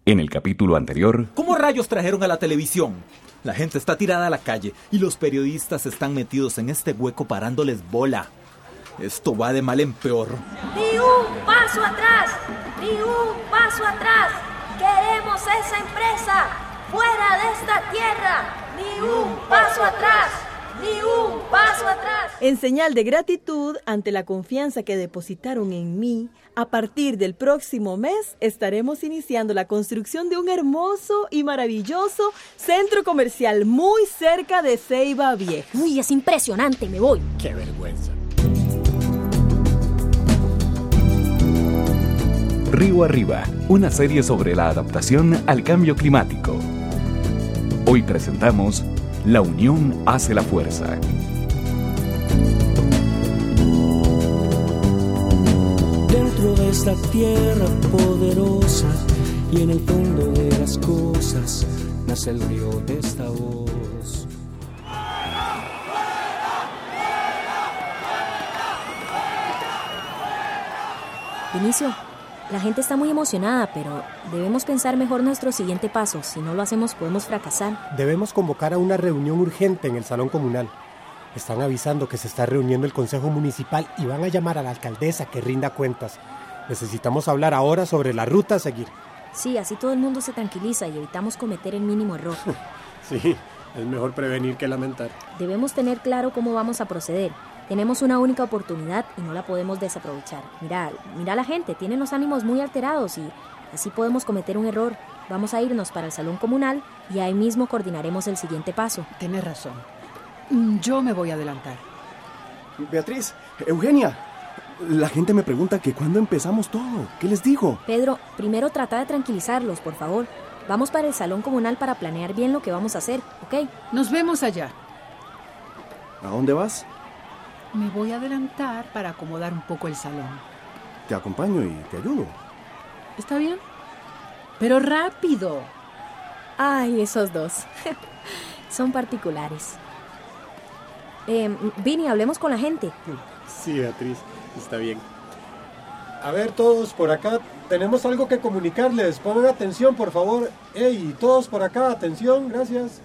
En el capítulo anterior... ¿Cómo rayos trajeron a la televisión? La gente está tirada a la calle y los periodistas están metidos en este hueco parándoles bola. Esto va de mal en peor. ¡Ni un paso atrás! ¡Ni un paso atrás! ¡Queremos esa empresa! ¡Fuera de esta tierra! ¡Ni un paso atrás! ¡Ni un paso atrás! En señal de gratitud ante la confianza que depositaron en mí, a partir del próximo mes estaremos iniciando la construcción de un hermoso y maravilloso centro comercial muy cerca de Ceiba Vieja. Uy, es impresionante, me voy. ¡Qué vergüenza! Río Arriba, una serie sobre la adaptación al cambio climático. Hoy presentamos La unión hace la fuerza. Dentro de esta tierra poderosa y en el fondo de las cosas nace el río de esta voz. Vinicio, la gente está muy emocionada, pero debemos pensar mejor nuestro siguiente paso. Si no lo hacemos, podemos fracasar. Debemos convocar a una reunión urgente en el salón comunal. Están avisando que se está reuniendo el consejo municipal y van a llamar a la alcaldesa que rinda cuentas. Necesitamos hablar ahora sobre la ruta a seguir. Sí, así todo el mundo se tranquiliza y evitamos cometer el mínimo error. Sí, es mejor prevenir que lamentar. Debemos tener claro cómo vamos a proceder. Tenemos una única oportunidad y no la podemos desaprovechar. Mira a la gente, tienen los ánimos muy alterados y así podemos cometer un error. Vamos a irnos para el salón comunal y ahí mismo coordinaremos el siguiente paso. Tienes razón. Yo me voy a adelantar. Beatriz, Eugenia, la gente me pregunta que cuándo empezamos todo. ¿Qué les digo? Pedro, primero trata de tranquilizarlos, por favor. Vamos para el salón comunal para planear bien lo que vamos a hacer, ¿ok? Nos vemos allá. ¿A dónde vas? Me voy a adelantar para acomodar un poco el salón. Te acompaño y te ayudo. ¿Está bien? Pero rápido. Ay, esos dos. Son particulares. Vini, hablemos con la gente. Sí, Beatriz, está bien. A ver, todos por acá, tenemos algo que comunicarles. Pongan atención, por favor. ¡Ey, todos por acá, atención! Gracias.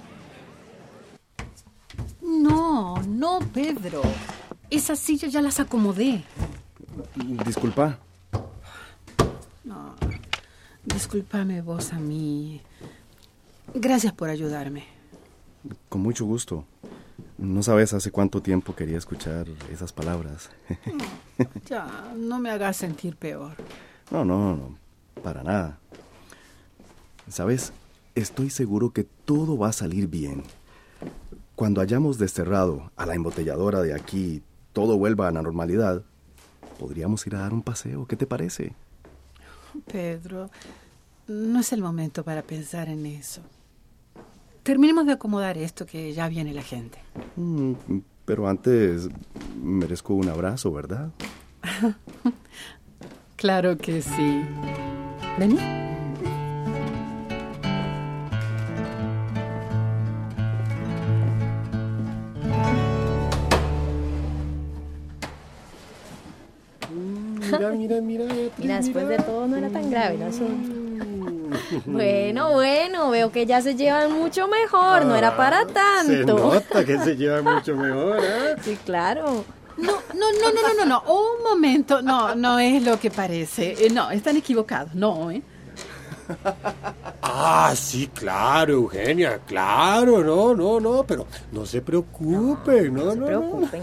No, Pedro. Esas sillas ya las acomodé. Disculpa. No, discúlpame vos a mí. Gracias por ayudarme. Con mucho gusto. No sabes hace cuánto tiempo quería escuchar esas palabras. Ya, no me hagas sentir peor. No, para nada. ¿Sabes? Estoy seguro que todo va a salir bien. Cuando hayamos desterrado a la embotelladora de aquí y todo vuelva a la normalidad, podríamos ir a dar un paseo. ¿Qué te parece? Pedro, no es el momento para pensar en eso. Terminemos de acomodar esto, que ya viene la gente. Pero antes merezco un abrazo, ¿verdad? Claro que sí. Vení. Mira. Mira, después de todo no era tan grave el asunto. Bueno, veo que ya se llevan mucho mejor, no era para tanto. Se nota que se llevan mucho mejor, ¿eh? Sí, claro. No, un momento, no es lo que parece. No, están equivocados, no, ¿eh? Ah, sí, claro, Eugenia, claro, no, pero no se preocupen, no se preocupen.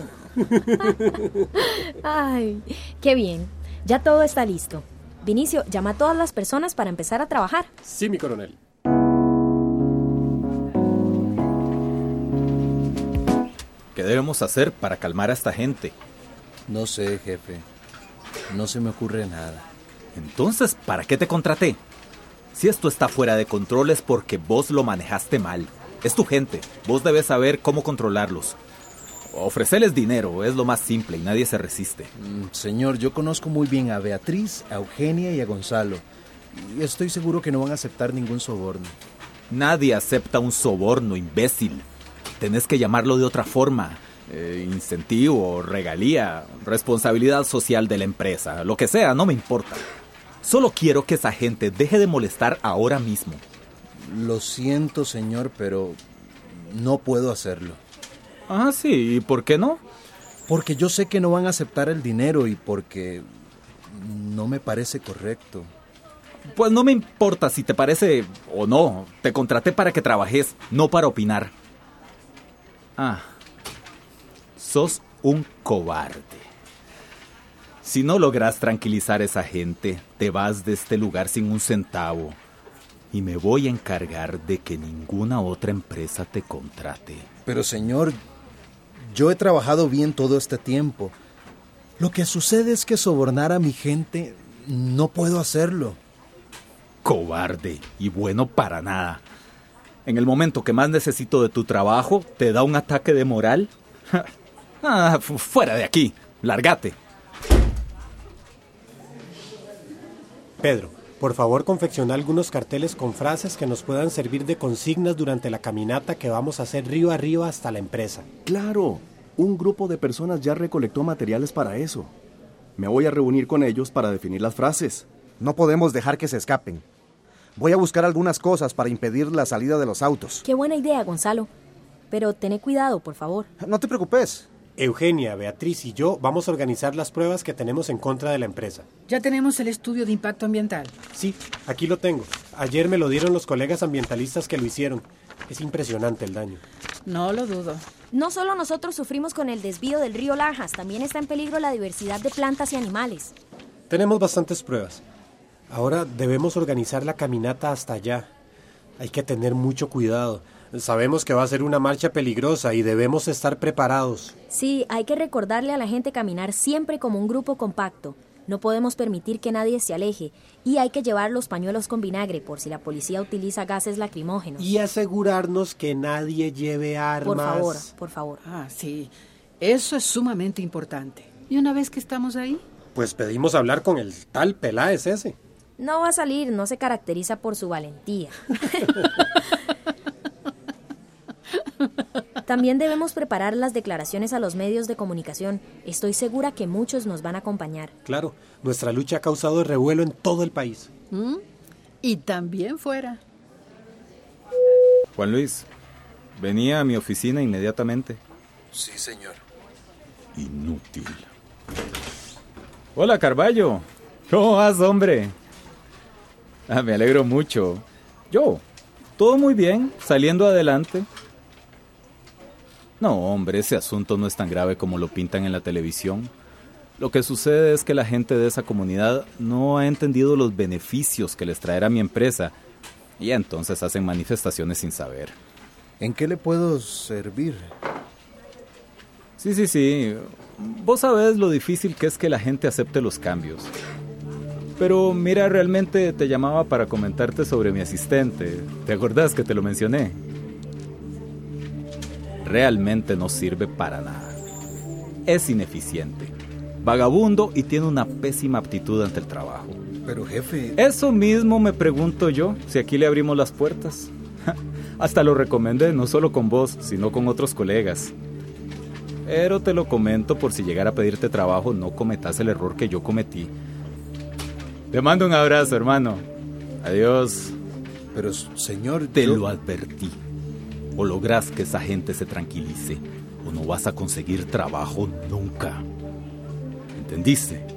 Ay, qué bien, ya todo está listo. Vinicio, llama a todas las personas para empezar a trabajar. Sí, mi coronel. ¿Qué debemos hacer para calmar a esta gente? No sé, jefe. No se me ocurre nada. Entonces, ¿para qué te contraté? Si esto está fuera de control es porque vos lo manejaste mal. Es tu gente. Vos debes saber cómo controlarlos. Ofrecerles dinero es lo más simple y nadie se resiste. Señor, yo conozco muy bien a Beatriz, a Eugenia y a Gonzalo. Y estoy seguro que no van a aceptar ningún soborno. Nadie acepta un soborno, imbécil. Tenés que llamarlo de otra forma. Incentivo, regalía, responsabilidad social de la empresa. Lo que sea, no me importa. Solo quiero que esa gente deje de molestar ahora mismo. Lo siento, señor, pero no puedo hacerlo. Ah, sí, ¿y por qué no? Porque yo sé que no van a aceptar el dinero y porque no me parece correcto. Pues no me importa si te parece o no. Te contraté para que trabajes, no para opinar. Ah, sos un cobarde. Si no logras tranquilizar a esa gente, te vas de este lugar sin un centavo. Y me voy a encargar de que ninguna otra empresa te contrate. Pero señor, yo he trabajado bien todo este tiempo. Lo que sucede es que sobornar a mi gente no puedo hacerlo. Cobarde y bueno para nada. En el momento que más necesito de tu trabajo, ¿te da un ataque de moral? Fuera de aquí, lárgate. Pedro, por favor confecciona algunos carteles con frases que nos puedan servir de consignas durante la caminata que vamos a hacer río arriba hasta la empresa. Claro, un grupo de personas ya recolectó materiales para eso. Me voy a reunir con ellos para definir las frases. No podemos dejar que se escapen. Voy a buscar algunas cosas para impedir la salida de los autos. Qué buena idea, Gonzalo. Pero ten cuidado, por favor. No te preocupes. Eugenia, Beatriz y yo vamos a organizar las pruebas que tenemos en contra de la empresa. Ya tenemos el estudio de impacto ambiental. Sí, aquí lo tengo. Ayer me lo dieron los colegas ambientalistas que lo hicieron. Es impresionante el daño. No lo dudo. No solo nosotros sufrimos con el desvío del río Lajas, también está en peligro la diversidad de plantas y animales. Tenemos bastantes pruebas. Ahora debemos organizar la caminata hasta allá. Hay que tener mucho cuidado. Sabemos que va a ser una marcha peligrosa y debemos estar preparados. Sí, hay que recordarle a la gente caminar siempre como un grupo compacto. No podemos permitir que nadie se aleje. Y hay que llevar los pañuelos con vinagre por si la policía utiliza gases lacrimógenos. Y asegurarnos que nadie lleve armas. Por favor. Ah, sí. Eso es sumamente importante. ¿Y una vez que estamos ahí? Pues pedimos hablar con el tal Peláez ese. No va a salir, no se caracteriza por su valentía. También debemos preparar las declaraciones a los medios de comunicación. Estoy segura que muchos nos van a acompañar. Claro, nuestra lucha ha causado revuelo en todo el país. Y también fuera. Juan Luis, venía a mi oficina inmediatamente. Sí, señor. Inútil. Hola, Carballo. ¿Cómo vas, hombre? Me alegro mucho. Todo muy bien, saliendo adelante. No, hombre, ese asunto no es tan grave como lo pintan en la televisión. Lo que sucede es que la gente de esa comunidad no ha entendido los beneficios que les traerá mi empresa y entonces hacen manifestaciones sin saber. ¿En qué le puedo servir? Sí. Vos sabés lo difícil que es que la gente acepte los cambios. Pero mira, realmente te llamaba para comentarte sobre mi asistente. ¿Te acordás que te lo mencioné? Realmente no sirve para nada. Es ineficiente, vagabundo y tiene una pésima aptitud ante el trabajo. Pero jefe... Eso mismo me pregunto yo, si aquí le abrimos las puertas. Hasta lo recomendé, no solo con vos, sino con otros colegas. Pero te lo comento por si llegara a pedirte trabajo, no cometas el error que yo cometí. Te mando un abrazo, hermano. Adiós. Pero, señor... Te lo advertí. O logras que esa gente se tranquilice, o no vas a conseguir trabajo nunca. ¿Entendiste?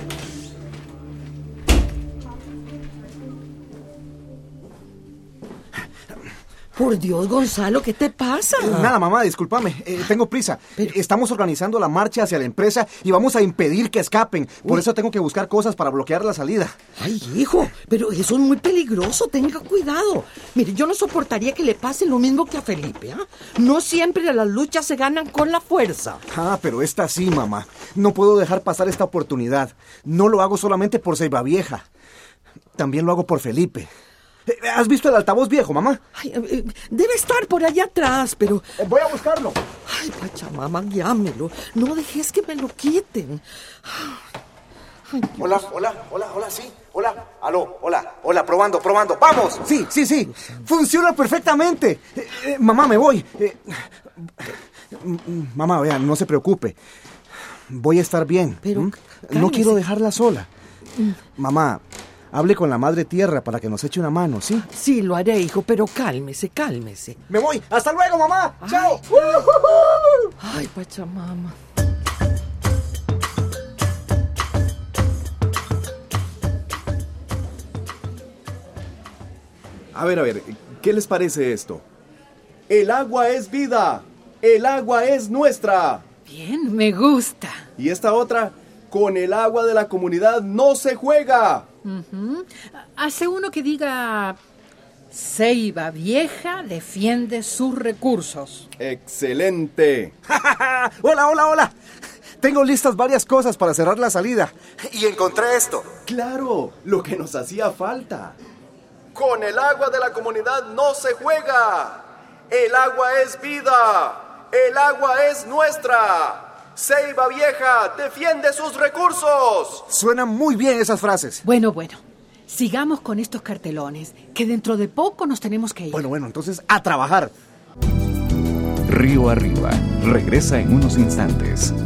Por Dios, Gonzalo, ¿qué te pasa? Nada, mamá, discúlpame. Tengo prisa. Estamos organizando la marcha hacia la empresa y vamos a impedir que escapen. Por eso tengo que buscar cosas para bloquear la salida. Ay, hijo, pero eso es muy peligroso. Tenga cuidado. Mire, yo no soportaría que le pase lo mismo que a Felipe, ¿ah? No siempre las luchas se ganan con la fuerza. Pero esta sí, mamá. No puedo dejar pasar esta oportunidad. No lo hago solamente por Ceibavieja. También lo hago por Felipe. ¿Has visto el altavoz viejo, mamá? Ay, debe estar por allá atrás, pero... Voy a buscarlo. Ay, Pachamama, llámelo. No dejes que me lo quiten. Ay, hola, sí. Hola, aló, hola, probando. ¡Vamos! Sí. Funciona perfectamente. Mamá, me voy. Mamá, vea, no se preocupe. Voy a estar bien. Pero... No quiero dejarla sola. Mamá... hable con la Madre Tierra para que nos eche una mano, ¿sí? Sí, lo haré, hijo, pero cálmese, cálmese. Me voy. ¡Hasta luego, mamá! Ay. ¡Chao! Ay, Pachamama. A ver, ¿qué les parece esto? El agua es vida, el agua es nuestra. Bien, me gusta. Y esta otra, con el agua de la comunidad no se juega. Hace uno que diga, Ceiba Vieja defiende sus recursos. Excelente. ¡Hola! Tengo listas varias cosas para cerrar la salida. Y encontré esto. Claro, lo que nos hacía falta. Con el agua de la comunidad no se juega. El agua es vida. El agua es nuestra. Ceiba Vieja defiende sus recursos. Suenan muy bien esas frases. Bueno. Sigamos con estos cartelones, que dentro de poco nos tenemos que ir. Bueno, entonces a trabajar. Río Arriba regresa en unos instantes.